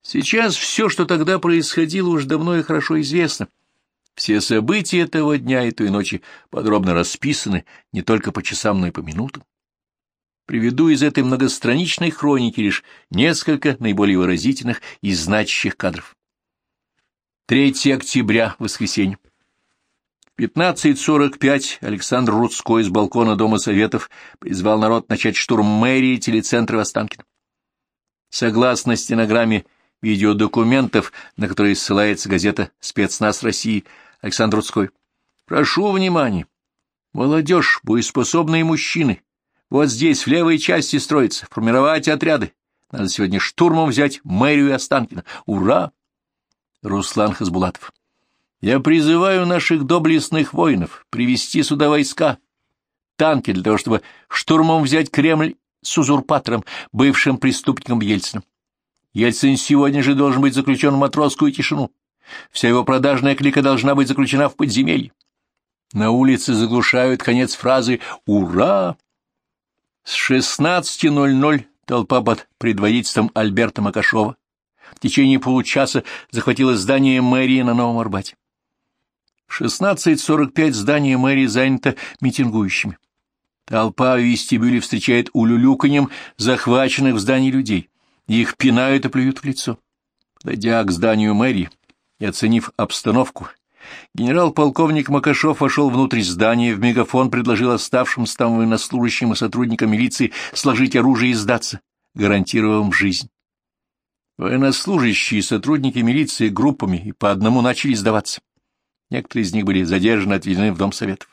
Сейчас все, что тогда происходило, уж давно и хорошо известно. Все события этого дня и той ночи подробно расписаны не только по часам, но и по минутам. Приведу из этой многостраничной хроники лишь несколько наиболее выразительных и значащих кадров. 3 октября, воскресенье. В 15:45 Александр Рудской с балкона Дома Советов призвал народ начать штурм мэрии телецентра в Останкино. Согласно стенограмме видеодокументов, на которые ссылается газета «Спецназ России», Александр Рудской. Прошу внимания. Молодежь, боеспособные мужчины. Вот здесь, в левой части строится. Формировать отряды. Надо сегодня штурмом взять мэрию Останкино. Ура! Руслан Хасбулатов. Я призываю наших доблестных воинов привести сюда войска, танки для того, чтобы штурмом взять Кремль с узурпатором, бывшим преступником Ельциным. Ельцин сегодня же должен быть заключен в матросскую тишину. Вся его продажная клика должна быть заключена в подземелье. На улице заглушают конец фразы «Ура!». С 16:00 толпа под предводительством Альберта Макашова в течение получаса захватила здание мэрии на Новом Арбате. В 16:45 здание мэрии занято митингующими. Толпа в вестибюле встречает улюлюканьем захваченных в здании людей. Их пинают и плюют в лицо. Подойдя к зданию мэрии и оценив обстановку, генерал-полковник Макашов вошел внутрь здания, в мегафон предложил оставшимся там военнослужащим и сотрудникам милиции сложить оружие и сдаться, гарантировав им жизнь. Военнослужащие и сотрудники милиции группами и по одному начали сдаваться. Некоторые из них были задержаны и отведены в Дом Советов.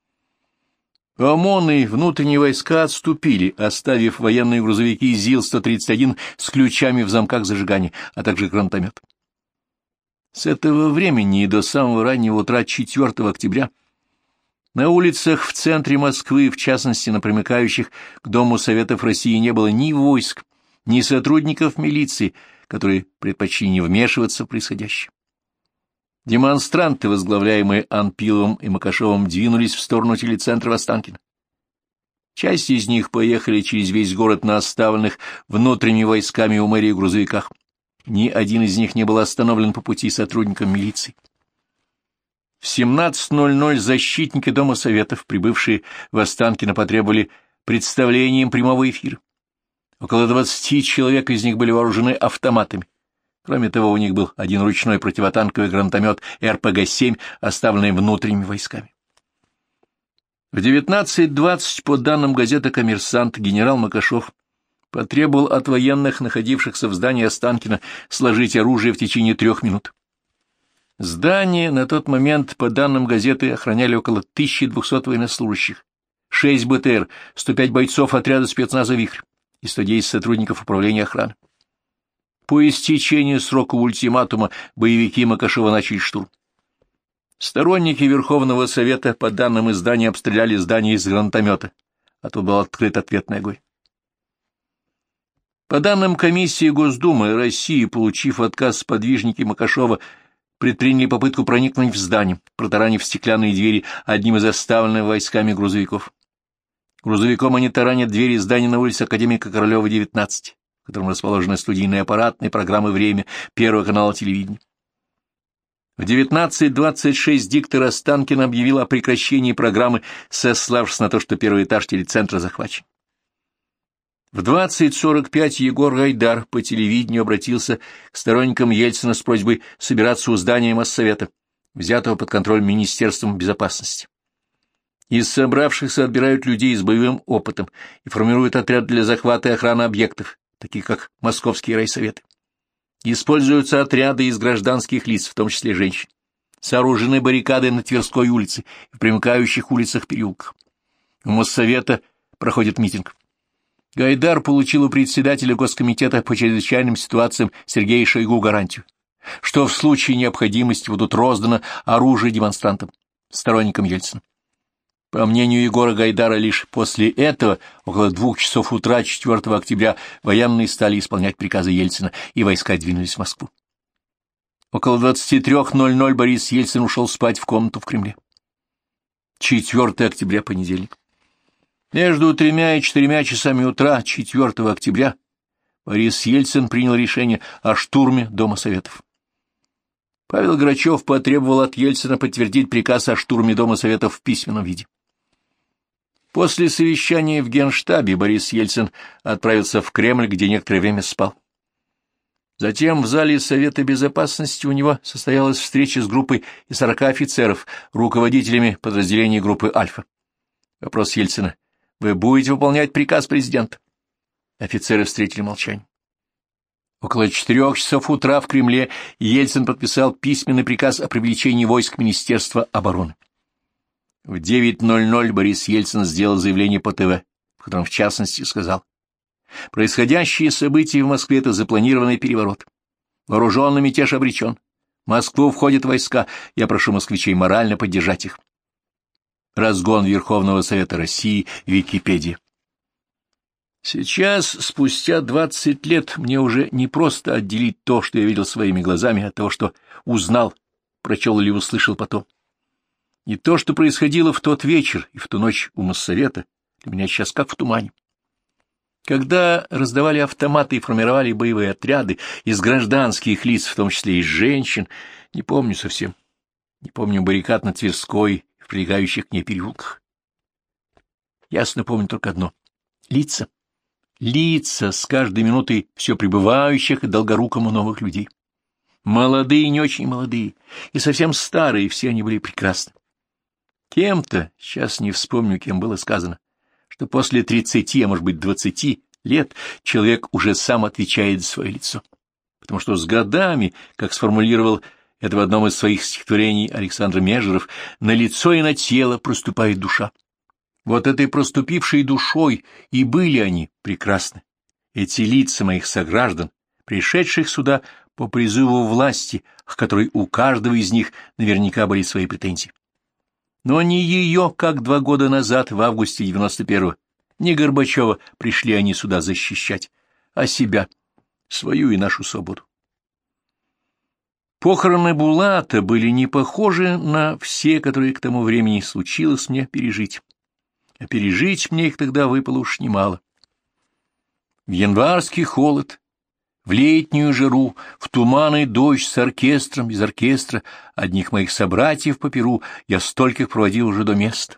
ОМОН и внутренние войска отступили, оставив военные грузовики ЗИЛ-131 с ключами в замках зажигания, а также гранатомет. С этого времени и до самого раннего утра 4 октября на улицах в центре Москвы, в частности на примыкающих к Дому Советов России, не было ни войск, ни сотрудников милиции, которые предпочли не вмешиваться в происходящее. Демонстранты, возглавляемые Анпиловым и Макашовым, двинулись в сторону телецентра в Останкино. Часть из них поехали через весь город на оставленных внутренними войсками у мэрии грузовиках. Ни один из них не был остановлен по пути сотрудникам милиции. В 17:00 защитники Дома Советов, прибывшие в Останкино, потребовали представлением прямого эфира. Около 20 человек из них были вооружены автоматами. Кроме того, у них был один ручной противотанковый гранатомет РПГ-7, оставленный внутренними войсками. В 19:20, по данным газеты «Коммерсант», генерал Макашов потребовал от военных, находившихся в здании Останкино, сложить оружие в течение 3 минут. Здание на тот момент, по данным газеты, охраняли около 1200 военнослужащих, 6 БТР, 105 бойцов отряда спецназа «Вихрь» и 110 сотрудников управления охраны. По истечению срока ультиматума боевики Макашова начали штурм. Сторонники Верховного Совета, по данным издания, обстреляли здание из гранатомета, а то был открыт ответный огонь. По данным комиссии Госдумы России, получив отказ, сподвижники Макашова предприняли попытку проникнуть в здание, протаранив стеклянные двери одним из оставленных войсками грузовиков. Грузовиком они таранят двери здания на улице Академика Королева, 19, в котором расположены студийные аппаратные программы «Время» Первого канала телевидения. В 19:26 диктор Останкино объявил о прекращении программы, сославшись на то, что первый этаж телецентра захвачен. В 20:45 Егор Гайдар по телевидению обратился к сторонникам Ельцина с просьбой собираться у здания Моссовета, взятого под контроль Министерством безопасности. Из собравшихся отбирают людей с боевым опытом и формируют отряд для захвата и охраны объектов, таких как московские райсоветы. Используются отряды из гражданских лиц, в том числе женщин. Сооружены баррикады на Тверской улице и в примыкающих улицах-переулках. У Моссовета проходит митинг. Гайдар получил у председателя Госкомитета по чрезвычайным ситуациям Сергея Шойгу гарантию, что в случае необходимости будут роздано оружие демонстрантам, сторонникам Ельцина. По мнению Егора Гайдара, лишь после этого, около 2 часов утра 4 октября, военные стали исполнять приказы Ельцина, и войска двинулись в Москву. Около 23:00 Борис Ельцин ушел спать в комнату в Кремле. 4 октября, понедельник. Между 3 и 4 часами утра 4 октября Борис Ельцин принял решение о штурме Дома Советов. Павел Грачев потребовал от Ельцина подтвердить приказ о штурме Дома Советов в письменном виде. После совещания в Генштабе Борис Ельцин отправился в Кремль, где некоторое время спал. Затем в зале Совета Безопасности у него состоялась встреча с группой из 40 офицеров, руководителями подразделений группы «Альфа». Вопрос Ельцина: «Вы будете выполнять приказ президента?» Офицеры встретили молчание. Около 4 часов утра в Кремле Ельцин подписал письменный приказ о привлечении войск Министерства обороны. В 9:00 Борис Ельцин сделал заявление по ТВ, в котором в частности сказал: «Происходящие события в Москве — это запланированный переворот. Вооруженный мятеж обречен. В Москву входят войска. Я прошу москвичей морально поддержать их». Разгон Верховного Совета России, Википедия. Сейчас, спустя 20 лет, мне уже не просто отделить то, что я видел своими глазами, от того, что узнал, прочел или услышал потом. И то, что происходило в тот вечер и в ту ночь у Моссовета, для меня сейчас как в тумане. Когда раздавали автоматы и формировали боевые отряды из гражданских лиц, в том числе и женщин, не помню совсем. Не помню баррикад на Тверской и в прилегающих к ней переулках. Ясно помню только одно — лица. Лица с каждой минутой все прибывающих и долгорукому новых людей. Молодые и не очень молодые, и совсем старые, все они были прекрасны. Кем-то, сейчас не вспомню, кем было сказано, что после 30, а может быть 20 лет человек уже сам отвечает за свое лицо. Потому что с годами, как сформулировал это в одном из своих стихотворений Александр Межеров, на лицо и на тело проступает душа. Вот этой проступившей душой и были они прекрасны, эти лица моих сограждан, пришедших сюда по призыву власти, к которой у каждого из них наверняка были свои претензии. Но не ее, как 2 года назад, в августе 91-го, не Горбачева пришли они сюда защищать, а себя, свою и нашу свободу. Похороны Булата были не похожи на все, которые к тому времени случилось мне пережить. А пережить мне их тогда выпало уж немало. В январский холод, в летнюю жару, в туманный дождь с оркестром, без оркестра, одних моих собратьев по перу, я стольких проводил уже до места.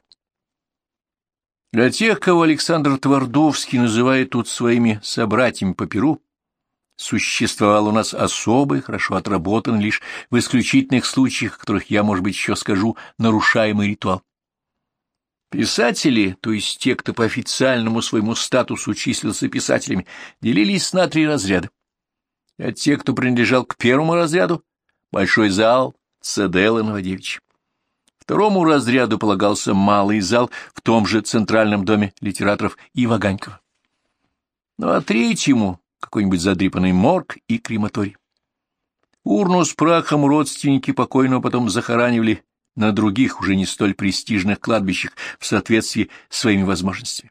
Для тех, кого Александр Твардовский называет тут своими собратьями по перу, существовал у нас особый, хорошо отработанный лишь в исключительных случаях, о которых я, может быть, еще скажу, нарушаемый ритуал. Писатели, то есть те, кто по официальному своему статусу числился писателями, делились на 3 разряда. А те, кто принадлежал к первому разряду, большой зал, Цеделла, Новодевичья. Второму разряду полагался малый зал в том же Центральном доме литераторов и Ваганькова. Ну а третьему какой-нибудь задрипанный морг и крематорий. Урну с прахом родственники покойного потом захоранивали на других, уже не столь престижных кладбищах в соответствии с своими возможностями.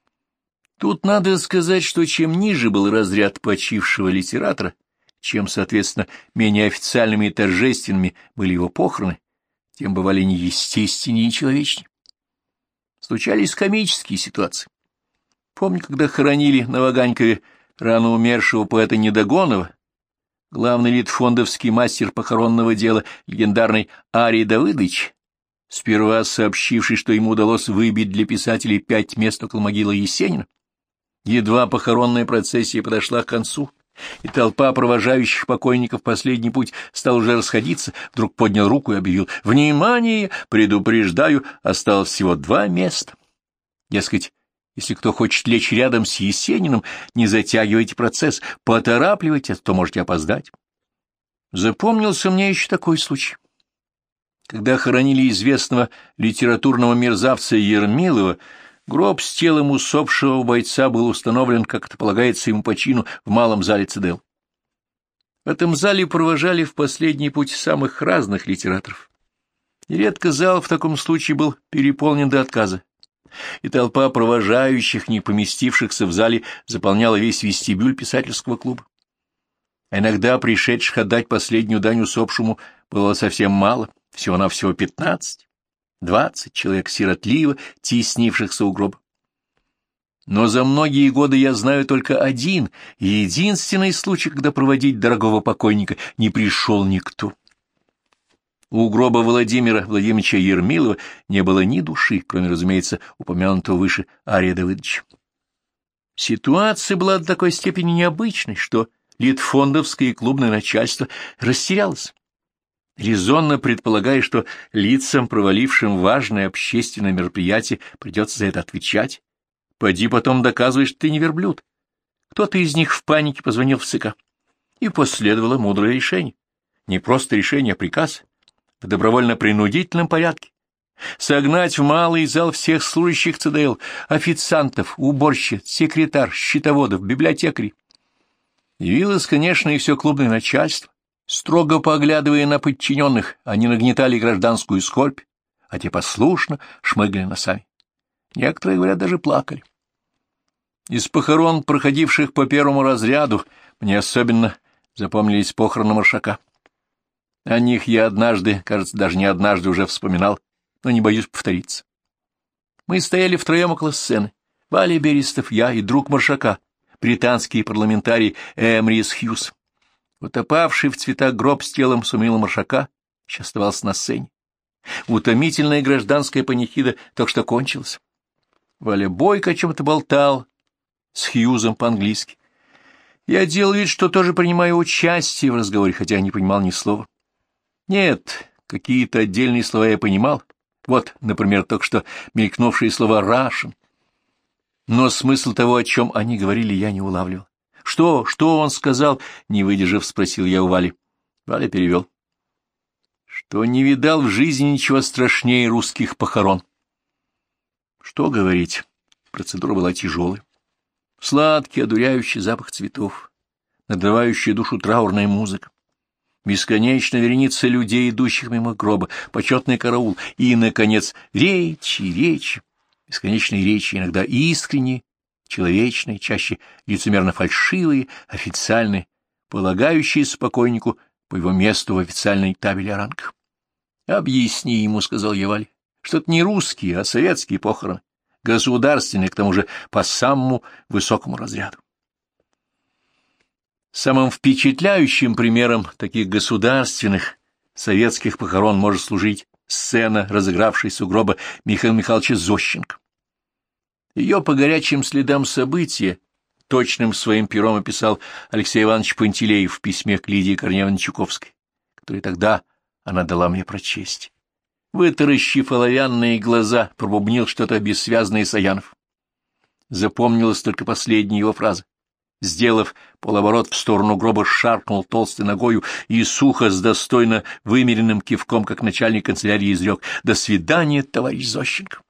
Тут надо сказать, что чем ниже был разряд почившего литератора, чем, соответственно, менее официальными и торжественными были его похороны, тем бывали неестественнее и человечнее. Случались комические ситуации. Помню, когда хоронили на Ваганькове рано умершего поэта Недогонова, главный литфондовский мастер похоронного дела, легендарный Арий Давыдович, сперва сообщивший, что ему удалось выбить для писателей 5 мест около могилы Есенина, едва похоронная процессия подошла к концу, и толпа провожающих покойников последний путь стала уже расходиться, вдруг поднял руку и объявил: «Внимание! Предупреждаю, осталось всего 2 места». Дескать, если кто хочет лечь рядом с Есениным, не затягивайте процесс, поторапливайте, а то можете опоздать. Запомнился мне еще такой случай. Когда хоронили известного литературного мерзавца Ермилова, гроб с телом усопшего бойца был установлен, как это полагается ему по чину, в малом зале ЦДЛ. В этом зале провожали в последний путь самых разных литераторов. Нередко зал в таком случае был переполнен до отказа, и толпа провожающих, не поместившихся в зале, заполняла весь вестибюль писательского клуба. А иногда пришедших отдать последнюю дань усопшему было совсем мало, всего-навсего 15-20 человек сиротливо теснившихся у гроба. Но за многие годы я знаю только один и единственный случай, когда проводить дорогого покойника не пришел никто. У гроба Владимира Владимировича Ермилова не было ни души, кроме, разумеется, упомянутого выше Ария Давыдовича. Ситуация была до такой степени необычной, что литфондовское и клубное начальство растерялось, резонно предполагая, что лицам, провалившим важное общественное мероприятие, придется за это отвечать. Поди потом доказывай, что ты не верблюд. Кто-то из них в панике позвонил в ЦК, и последовало мудрое решение. Не просто решение, а приказ в добровольно-принудительном порядке. Согнать в малый зал всех служащих ЦДЛ, официантов, уборщиц, секретарь, счетоводов, библиотекарей. Явилось, конечно, и все клубное начальство. Строго поглядывая на подчиненных, они нагнетали гражданскую скорбь, а те послушно шмыгали носами. Некоторые, говорят, даже плакали. Из похорон, проходивших по первому разряду, мне особенно запомнились похороны Маршака. О них я однажды, кажется, даже не однажды уже вспоминал, но не боюсь повториться. Мы стояли втроем около сцены. Валя Берестов, я и друг Маршака, британский парламентарий Эмрис Хьюз. Утопавший в цветах гроб с телом Самуила Маршака еще оставался на сцене. Утомительная гражданская панихида только что кончилась. Валя бойко о чем-то болтал с Хьюзом по-английски. Я делал вид, что тоже принимаю участие в разговоре, хотя не понимал ни слова. Нет, какие-то отдельные слова я понимал. Вот, например, только что мелькнувшие слова «Russian». Но смысл того, о чем они говорили, я не улавливал. «Что он сказал?» — не выдержав, спросил я у Вали. Валя перевел. Что не видал в жизни ничего страшнее русских похорон. Что говорить? Процедура была тяжелой. Сладкий, одуряющий запах цветов, надрывающая душу траурная музыка, бесконечная вереница людей, идущих мимо гроба, почетный караул и, наконец, речи, бесконечные речи, иногда искренние, человечные, чаще лицемерно фальшивые, официальные, полагающиеся покойнику по его месту в официальной табели о рангах. «Объясни ему», — сказал я Вале, — что это не русские, а советские похороны, государственные, к тому же по самому высокому разряду. Самым впечатляющим примером таких государственных советских похорон может служить сцена, разыгравшаяся у гроба Михаила Михайловича Зощенко. Ее по горячим следам события точным своим пером описал Алексей Иванович Пантелеев в письме к Лидии Корнеевне Чуковской, которое тогда она дала мне прочесть. Вытаращив оловянные глаза, пробубнил что-то бессвязное Саянов. Запомнилась только последняя его фраза. Сделав полоборот в сторону гроба, шаркнул толстой ногою и сухо, с достойно вымеренным кивком, как начальник канцелярии, изрек: «До свидания, товарищ Зощенко».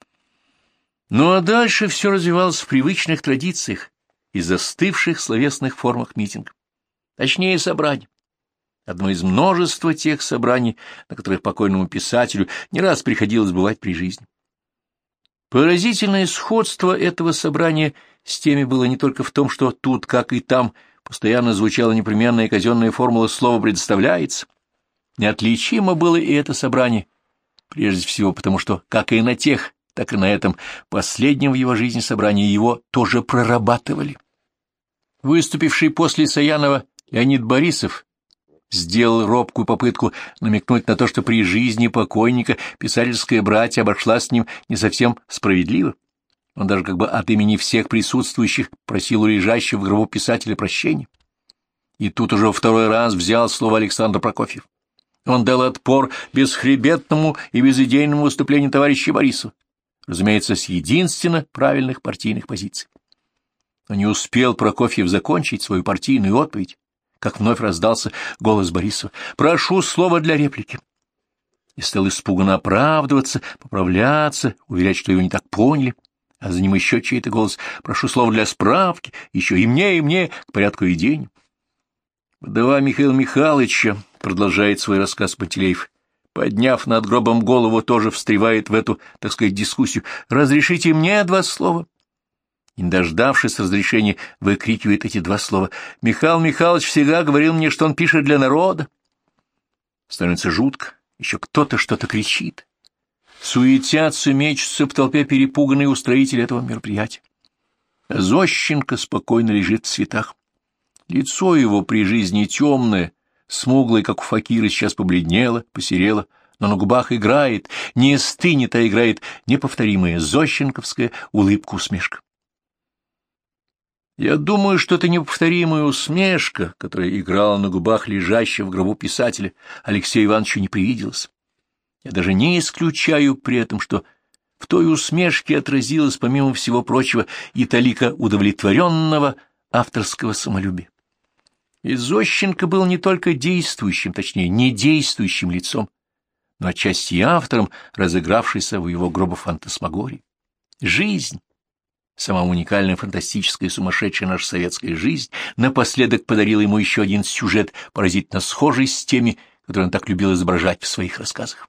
Ну а дальше все развивалось в привычных традициях и застывших словесных формах митинга. Точнее, собраний. Одно из множества тех собраний, на которых покойному писателю не раз приходилось бывать при жизни. Поразительное сходство этого собрания с теми было не только в том, что тут, как и там, постоянно звучала непременная казенная формула «слово предоставляется». Неотличимо было и это собрание, прежде всего потому, что, как и на тех, так и на этом последнем в его жизни собрании его тоже прорабатывали. Выступивший после Саянова Леонид Борисов сделал робкую попытку намекнуть на то, что при жизни покойника писательское братья обошлась с ним не совсем справедливо. Он даже как бы от имени всех присутствующих просил у лежащего в гробу писателя прощения. И тут уже второй раз взял слово Александр Прокофьев. Он дал отпор бесхребетному и безидейному выступлению товарища Борисова, разумеется, с единственно правильных партийных позиций. Но не успел Прокофьев закончить свою партийную отповедь, как вновь раздался голос Борисова: «Прошу слова для реплики». И стал испуганно оправдываться, поправляться, уверять, что его не так поняли, а за ним еще чей-то голос: «Прошу слова для справки, еще и мне, к порядку и день». Вдова Михаила Михайловича, продолжает свой рассказ Пантелеев, подняв над гробом голову, тоже встревает в эту, так сказать, дискуссию: «Разрешите мне 2 слова». И, не дождавшись разрешения, выкрикивает эти 2 слова: «Михаил Михайлович всегда говорил мне, что он пишет для народа». Становится жутко, еще кто-то что-то кричит. Суетятся, мечутся в толпе перепуганные устроители этого мероприятия. Зощенко спокойно лежит в цветах. Лицо его при жизни темное, смуглое, как у факира, сейчас побледнело, посерело, но на губах играет, не стынет, а играет неповторимая зощенковская улыбка-усмешка. Я думаю, что это неповторимая усмешка, которая играла на губах лежащего в гробу писателя, Алексею Ивановичу не привиделась. Я даже не исключаю при этом, что в той усмешке отразилось, помимо всего прочего, и талика удовлетворенного авторского самолюбия. И Зощенко был не только действующим, точнее, недействующим лицом, но отчасти и автором, разыгравшейся в его гробу фантасмагории. Жизнь, сама уникальная, фантастическая, сумасшедшая наша советская жизнь, напоследок подарила ему еще один сюжет, поразительно схожий с теми, которые он так любил изображать в своих рассказах.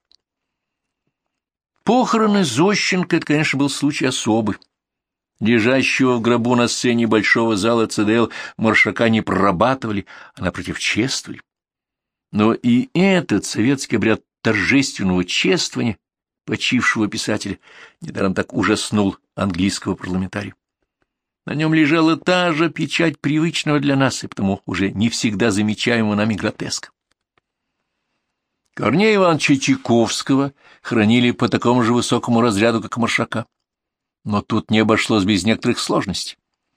Похороны Зощенко — это, конечно, был случай особый. Лежащего в гробу на сцене большого зала ЦДЛ Маршака не прорабатывали, а напротив чествовали. Но и этот советский обряд торжественного чествования почившего писателя недаром так ужаснул английского парламентария. На нем лежала та же печать привычного для нас и потому уже не всегда замечаемого нами гротеска. Корнея Ивановича Чайковского хранили по такому же высокому разряду, как Маршака. Но тут не обошлось без некоторых сложностей.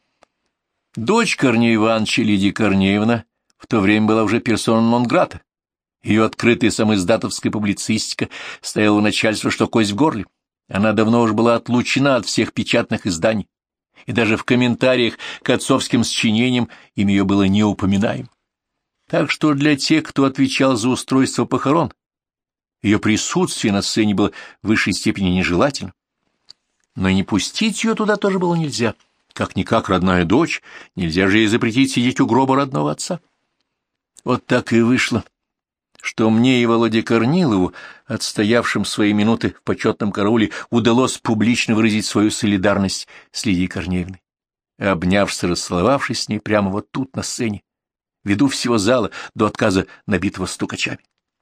Дочь Корнея Ивановича, Лидия Корнеевна, в то время была уже персона нон-грата. Ее открытая самоиздатовская публицистика стояла у начальства, что кость в горле. Она давно уж была отлучена от всех печатных изданий, и даже в комментариях к отцовским сочинениям имя ее было не упоминаем. Так что для тех, кто отвечал за устройство похорон, ее присутствие на сцене было в высшей степени нежелательно. Но и не пустить ее туда тоже было нельзя. Как-никак родная дочь, нельзя же ей запретить сидеть у гроба родного отца. Вот так и вышло, что мне и Володе Корнилову, отстоявшим свои минуты в почетном карауле, удалось публично выразить свою солидарность с Лидией Корнеевной. Обнявшись и расцеловавшись с ней прямо вот тут, на сцене, ввиду всего зала, до отказа набитого стукачами.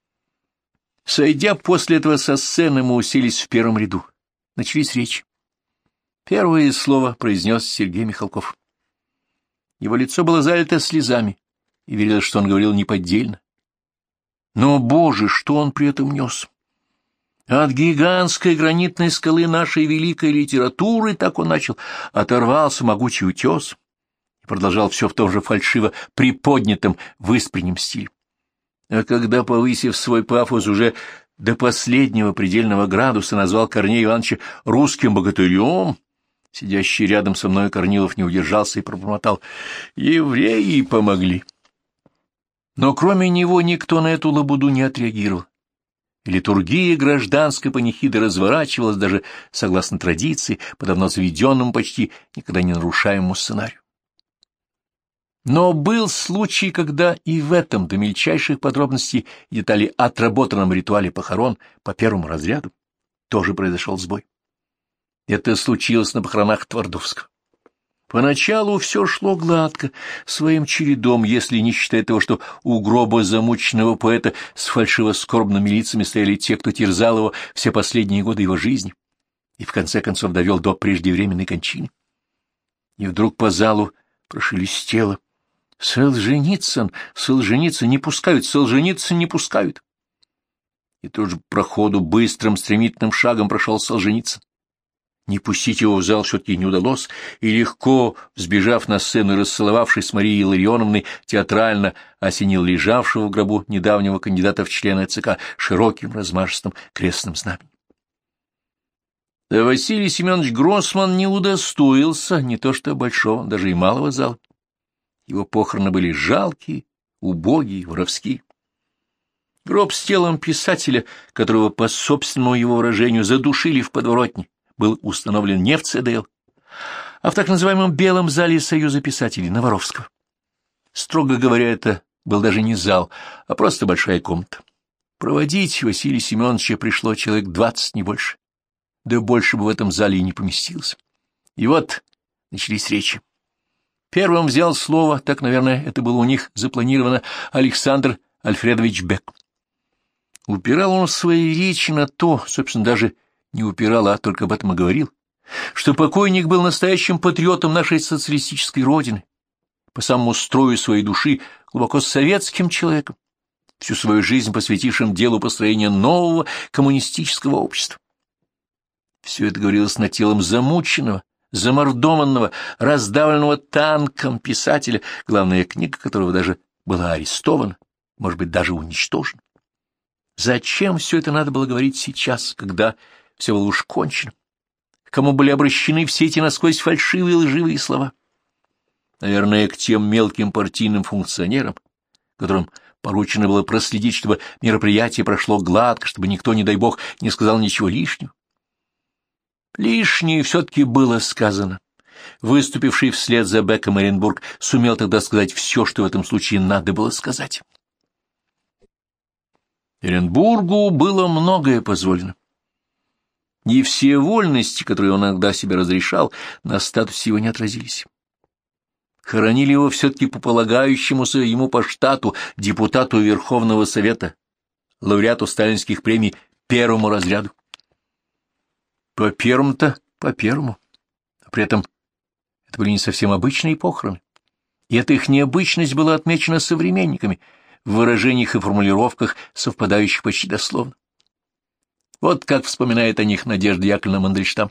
Сойдя после этого со сцены, мы уселись в первом ряду. Начались речи. Первое слово произнес Сергей Михалков. Его лицо было залито слезами, и верилось, что он говорил неподдельно. Но, Боже, что он при этом нес! От гигантской гранитной скалы нашей великой литературы, так он начал, оторвался могучий утес и продолжал все в том же фальшиво приподнятом, выспреннем стиле. А когда, повысив свой пафос уже до последнего предельного градуса, назвал Корнея Ивановича русским богатырем, сидящий рядом со мной Корнилов не удержался и пробормотал: «Евреи помогли». Но кроме него никто на эту лабуду не отреагировал. Литургия гражданской панихиды разворачивалась даже согласно традиции, по давно заведенному, почти никогда не нарушаемому сценарию. Но был случай, когда и в этом до мельчайших подробностей и деталей отработанном ритуале похорон по первому разряду тоже произошел сбой. Это случилось на похоронах Твардовского. Поначалу все шло гладко, своим чередом, если не считая того, что у гроба замученного поэта с фальшиво-скорбными лицами стояли те, кто терзал его все последние годы его жизни и в конце концов довел до преждевременной кончины. И вдруг по залу прошелестело: «Солженицын! Солженицын не пускают! Солженицын не пускают!» И тут же по проходу быстрым стремительным шагом прошел Солженицын. Не пустить его в зал все-таки не удалось, и легко, взбежав на сцену и расцеловавшись с Марией Илларионовной, театрально осенил лежавшего в гробу недавнего кандидата в члены ЦК широким размашистым крестным знаменем. Да Василий Семенович Гроссман не удостоился не то что большого, даже и малого зала. Его похороны были жалкие, убогие, воровские. Гроб с телом писателя, которого, по собственному его выражению, задушили в подворотне, был установлен не в ЦДЛ, а в так называемом Белом зале Союза писателей на Воровского. Строго говоря, это был даже не зал, а просто большая комната. Проводить Василия Семеновича пришло человек 20, не больше. Да больше бы в этом зале и не поместилось. И вот начались речи. Первым взял слово, так, наверное, это было у них запланировано, Александр Альфредович Бек. Упирал он в своей речи на то, собственно, даже не упирал, а только об этом и говорил, что покойник был настоящим патриотом нашей социалистической родины, по самому строю своей души глубоко советским человеком, всю свою жизнь посвятившим делу построения нового коммунистического общества. Все это говорилось над телом замученного, замордованного, раздавленного танком писателя, главная книга которого даже была арестована, может быть, даже уничтожена. Зачем все это надо было говорить сейчас, когда все было уж кончено? К кому были обращены все эти насквозь фальшивые и лживые слова? Наверное, к тем мелким партийным функционерам, которым поручено было проследить, чтобы мероприятие прошло гладко, чтобы никто, не дай бог, не сказал ничего лишнего. Лишнее все-таки было сказано. Выступивший вслед за Беком Эренбург сумел тогда сказать все, что в этом случае надо было сказать. Эренбургу было многое позволено. И все вольности, которые он иногда себе разрешал, на статусе его не отразились. Хоронили его все-таки по полагающемуся ему по штату депутату Верховного Совета, лауреату сталинских премий первому разряду. По первому-то, по первому. А при этом это были не совсем обычные похороны. И эта их необычность была отмечена современниками в выражениях и формулировках, совпадающих почти дословно. Вот как вспоминает о них Надежда Яковлевна Мандельштам.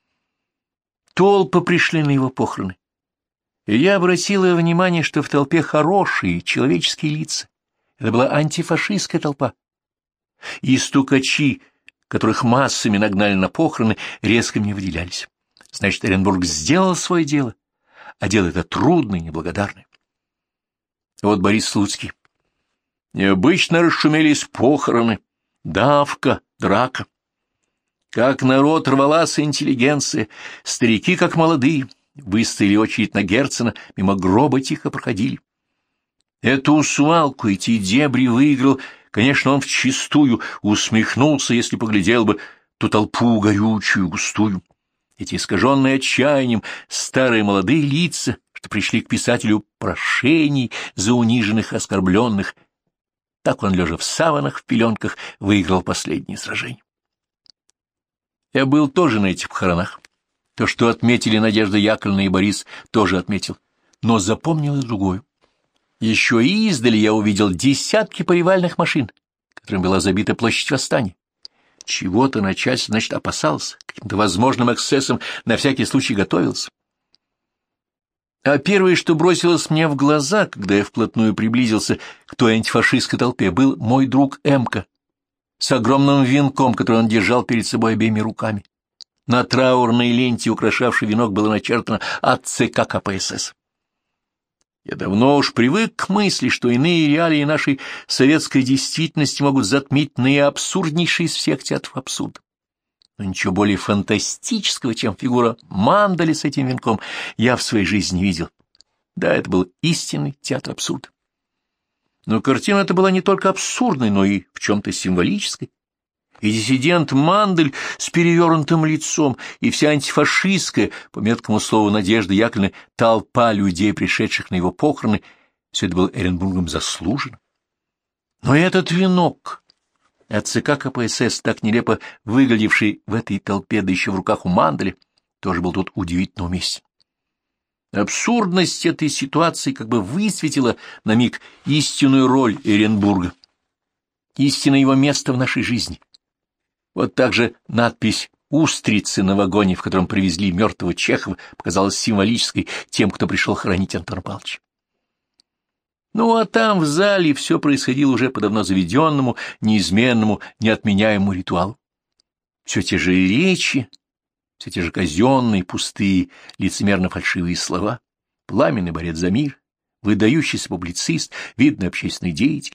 Толпы пришли на его похороны. И я обратила внимание, что в толпе хорошие человеческие лица. Это была антифашистская толпа. И стукачи, которых массами нагнали на похороны, резко не выделялись. Значит, Эренбург сделал свое дело, а дело это трудное и неблагодарное. Вот Борис Слуцкий. Необычно расшумелись похороны, давка, драка. Как народ рвалась интеллигенция, старики как молодые, выстояли очередь на Герцена, мимо гроба тихо проходили. Эту свалку, эти дебри выиграл, конечно, он вчистую, усмехнулся, если поглядел бы ту толпу горючую, густую. Эти искаженные отчаянием старые молодые лица, что пришли к писателю прошений за униженных, оскорбленных. Так он, лежа в саванах, в пеленках, выиграл последнее сражение. Я был тоже на этих похоронах. То, что отметили Надежда Яковлевна и Борис, тоже отметил. Но запомнил и другое. Еще и издали я увидел десятки поливальных машин, которым была забита площадь Восстания. Чего-то начальство, значит, опасался, каким-то возможным эксцессом на всякий случай готовился. А первое, что бросилось мне в глаза, когда я вплотную приблизился к той антифашистской толпе, был мой друг Эмка с огромным венком, который он держал перед собой обеими руками. На траурной ленте, украшавшей венок, было начертано от ЦК КПСС. Я давно уж привык к мысли, что иные реалии нашей советской действительности могут затмить наиабсурднейший из всех театров абсурда. Но ничего более фантастического, чем фигура Мандели с этим венком, я в своей жизни не видел. Да, это был истинный театр абсурда. Но картина эта была не только абсурдной, но и в чем-то символической. И диссидент Мандель с перевернутым лицом, и вся антифашистская, по меткому слову Надежды Яковлевны, толпа людей, пришедших на его похороны, все это было Эренбургом заслужено. Но этот венок от ЦК КПСС, так нелепо выглядевший в этой толпе, да еще в руках у Манделя, тоже был тут удивительно уместен. Абсурдность этой ситуации как бы высветила на миг истинную роль Эренбурга, истинное его место в нашей жизни. Вот так же надпись «Устрицы» на вагоне, в котором привезли мертвого Чехова, показалась символической тем, кто пришел хоронить Антона Павловича. Ну, а там, в зале, все происходило уже по давно заведенному, неизменному, неотменяемому ритуалу. Все те же речи, все те же казенные, пустые, лицемерно-фальшивые слова, пламенный борец за мир, выдающийся публицист, видный общественный деятель.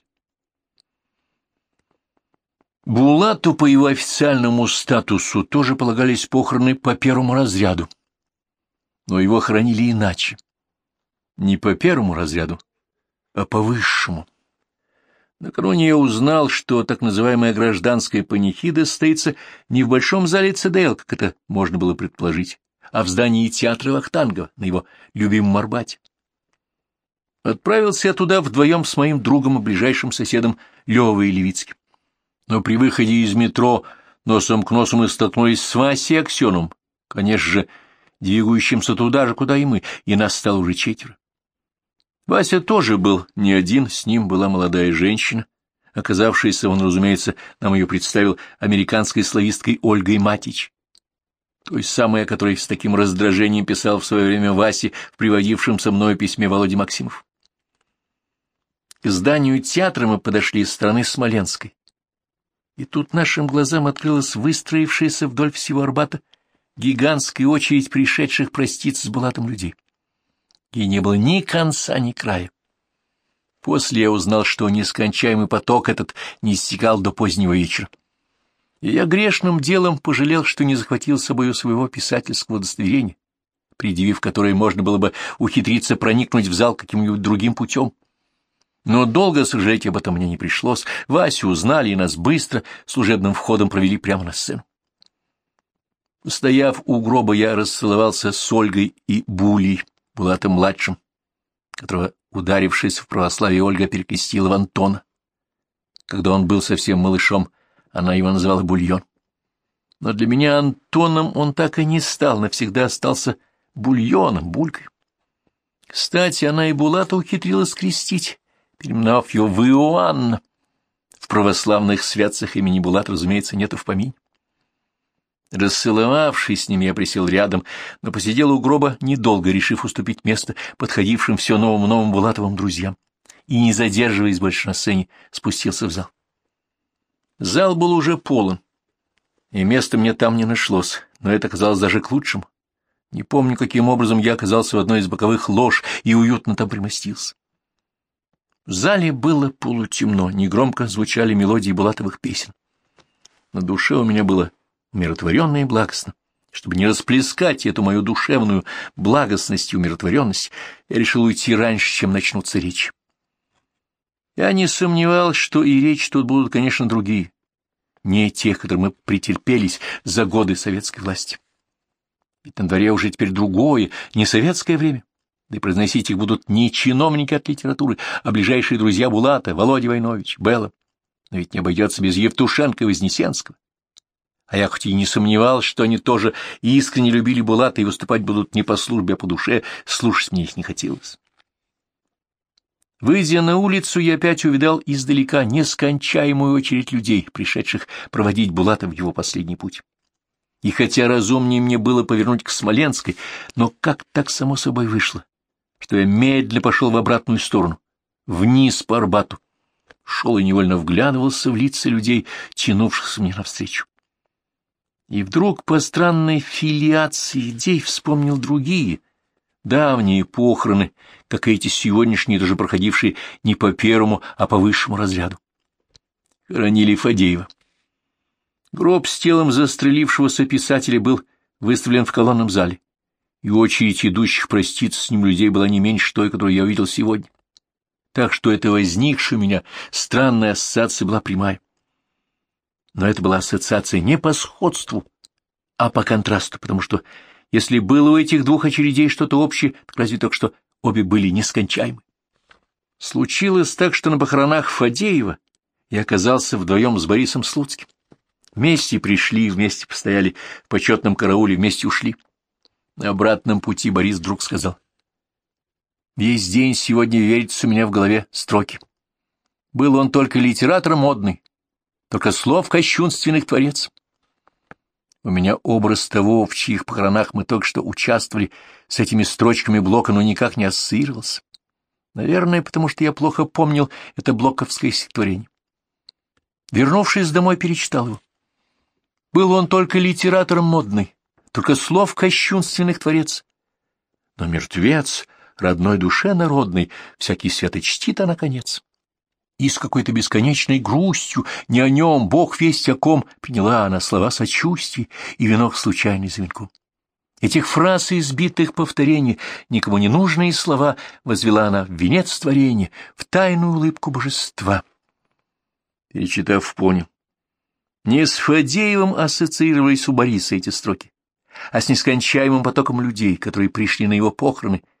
Булату по его официальному статусу тоже полагались похороны по первому разряду, но его хоронили иначе. Не по первому разряду, а по высшему. Накануне я узнал, что так называемая гражданская панихида состоится не в большом зале ЦДЛ, как это можно было предположить, а в здании театра Вахтангова на его любимом Арбате. Отправился я туда вдвоем с моим другом и ближайшим соседом Левой Левицким. Но при выходе из метро носом к носу мы столкнулись с Васей Аксеновым, Конечно же, двигающимся туда же, куда и мы, и нас стало уже 4. Вася тоже был не один, с ним была молодая женщина, оказавшаяся, он, разумеется, нам ее представил американской слависткой Ольгой Матич, той самой, о которой с таким раздражением писал в свое время Васе в приводившем со мною письме Володя Максимов. К зданию театра мы подошли с стороны Смоленской, и тут нашим глазам открылась выстроившаяся вдоль всего Арбата гигантская очередь пришедших проститься с Булатом людей. И не было ни конца, ни края. После я узнал, что нескончаемый поток этот не иссякал до позднего вечера. И я грешным делом пожалел, что не захватил с собой своего писательского удостоверения, предъявив которое можно было бы ухитриться проникнуть в зал каким-нибудь другим путем. Но долго сожалеть об этом мне не пришлось. Васю узнали, и нас быстро служебным входом провели прямо на сцену. Стояв у гроба, я расцеловался с Ольгой и Булей, Булатом-младшим, которого, ударившись в православие, Ольга перекрестила в Антона. Когда он был совсем малышом, она его называла Бульон. Но для меня Антоном он так и не стал, навсегда остался Бульоном, Булькой. Кстати, она и Булата ухитрилась скрестить, переименовав его в Иоанна. В православных святцах имени Булат, разумеется, нет и в помине. Расцеловавшись с ним, я присел рядом, но посидел у гроба недолго, решив уступить место подходившим все новым Булатовым друзьям, и, не задерживаясь больше на сцене, спустился в зал. Зал был уже полон, и места мне там не нашлось, но это казалось даже к лучшему. Не помню, каким образом я оказался в одной из боковых лож и уютно там примостился. В зале было полутемно, негромко звучали мелодии Булатовых песен. На душе у меня было умиротворенно и благостно. Чтобы не расплескать эту мою душевную благостность и умиротворенность, я решил уйти раньше, чем начнутся речи. Я не сомневался, что и речи тут будут, конечно, другие, не тех, которые мы претерпелись за годы советской власти. Ведь на дворе уже теперь другое, не советское время, да и произносить их будут не чиновники от литературы, а ближайшие друзья Булата, Володя Войнович, Белла. Но ведь не обойдется без Евтушенко и Вознесенского. А я хоть и не сомневался, что они тоже искренне любили Булата и выступать будут не по службе, а по душе, слушать мне их не хотелось. Выйдя на улицу, я опять увидал издалека нескончаемую очередь людей, пришедших проводить Булата в его последний путь. И хотя разумнее мне было повернуть к Смоленской, но как так само собой вышло, что я медленно пошел в обратную сторону, вниз по Арбату, шел и невольно вглядывался в лица людей, тянувшихся мне навстречу. И вдруг по странной филиации идей вспомнил другие, давние похороны, как и эти сегодняшние, даже проходившие не по первому, а по высшему разряду. Хоронили Фадеева. Гроб с телом застрелившегося писателя был выставлен в колонном зале, и очередь идущих проститься с ним людей была не меньше той, которую я увидел сегодня. Так что эта возникшая у меня странная ассоциация была прямая. Но это была ассоциация не по сходству, а по контрасту, потому что если было у этих двух очередей что-то общее, так разве только что обе были нескончаемы. Случилось так, что на похоронах Фадеева я оказался вдвоем с Борисом Слуцким. Вместе пришли, вместе постояли в почетном карауле, вместе ушли. На обратном пути Борис вдруг сказал: «Весь день сегодня верится у меня в голове строки. Был он только литератор модный, только слов кощунственных творец. У меня образ того, в чьих похоронах мы только что участвовали, с этими строчками Блока, но никак не ассоциировался. Наверное, потому что я плохо помнил это блоковское стихотворение. Вернувшись домой, перечитал его. Был он только литератором модный, только слов кощунственных творец. Но мертвец, родной душе народной, всякий свято чтит, а наконец. И с какой-то бесконечной грустью, не о нем, Бог весть о ком, приняла она слова сочувствия и венок случайный за венком. Этих фраз и избитых повторений, никому не нужные слова, возвела она в венец творения, в тайную улыбку божества. Перечитав, понял. Не с Фадеевым ассоциировались у Бориса эти строки, а с нескончаемым потоком людей, которые пришли на его похороны,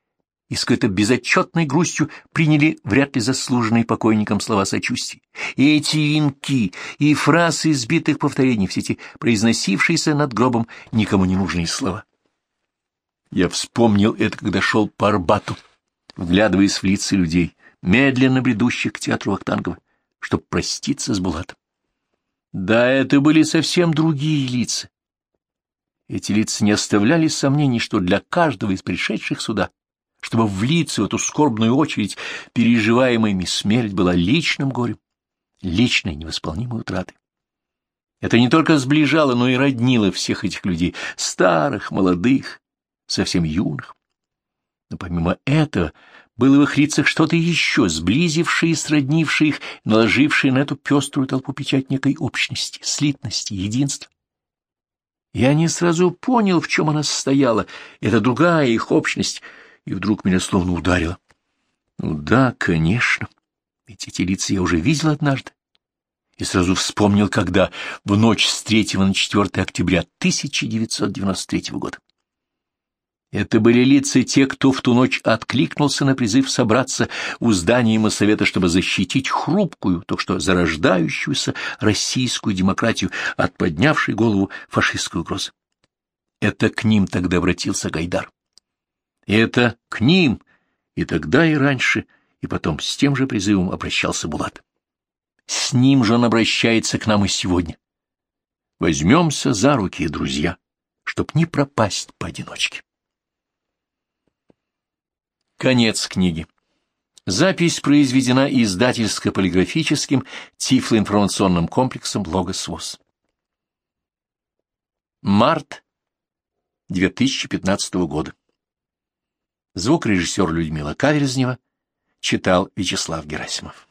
и с какой-то безотчетной грустью приняли вряд ли заслуженные покойникам слова сочувствия. И эти венки, и фразы избитых повторений, все эти произносившиеся над гробом никому не нужные слова. Я вспомнил это, когда шел по Арбату, вглядываясь в лица людей, медленно бредущих к театру Вахтангова, чтобы проститься с Булатом. Да, это были совсем другие лица. Эти лица не оставляли сомнений, что для каждого из пришедших сюда, чтобы влиться в эту скорбную очередь, переживаемая ими смерть была личным горем, личной невосполнимой утратой. Это не только сближало, но и роднило всех этих людей, старых, молодых, совсем юных. Но помимо этого было в их лицах что-то еще, сблизившее и сроднившее их, наложившее на эту пеструю толпу печать некой общности, слитности, единства. Я не сразу понял, в чем она состояла, это другая их общность, и вдруг меня словно ударило. Ну да, конечно, ведь эти лица я уже видел однажды, и сразу вспомнил, когда в ночь с 3 на 4 октября 1993 года. Это были лица тех, кто в ту ночь откликнулся на призыв собраться у здания Моссовета, чтобы защитить хрупкую, только что зарождающуюся российскую демократию от поднявшей голову фашистской угрозы. Это к ним тогда обратился Гайдар. И это к ним и тогда, и раньше, и потом с тем же призывом обращался Булат. С ним же он обращается к нам и сегодня. Возьмемся за руки, друзья, чтоб не пропасть поодиночке. Конец книги. Запись произведена издательско-полиграфическим тифлоинформационным комплексом «Логос ВОС». Март 2015 года. Звукорежиссер Людмила Каверзнева читал Вячеслав Герасимов.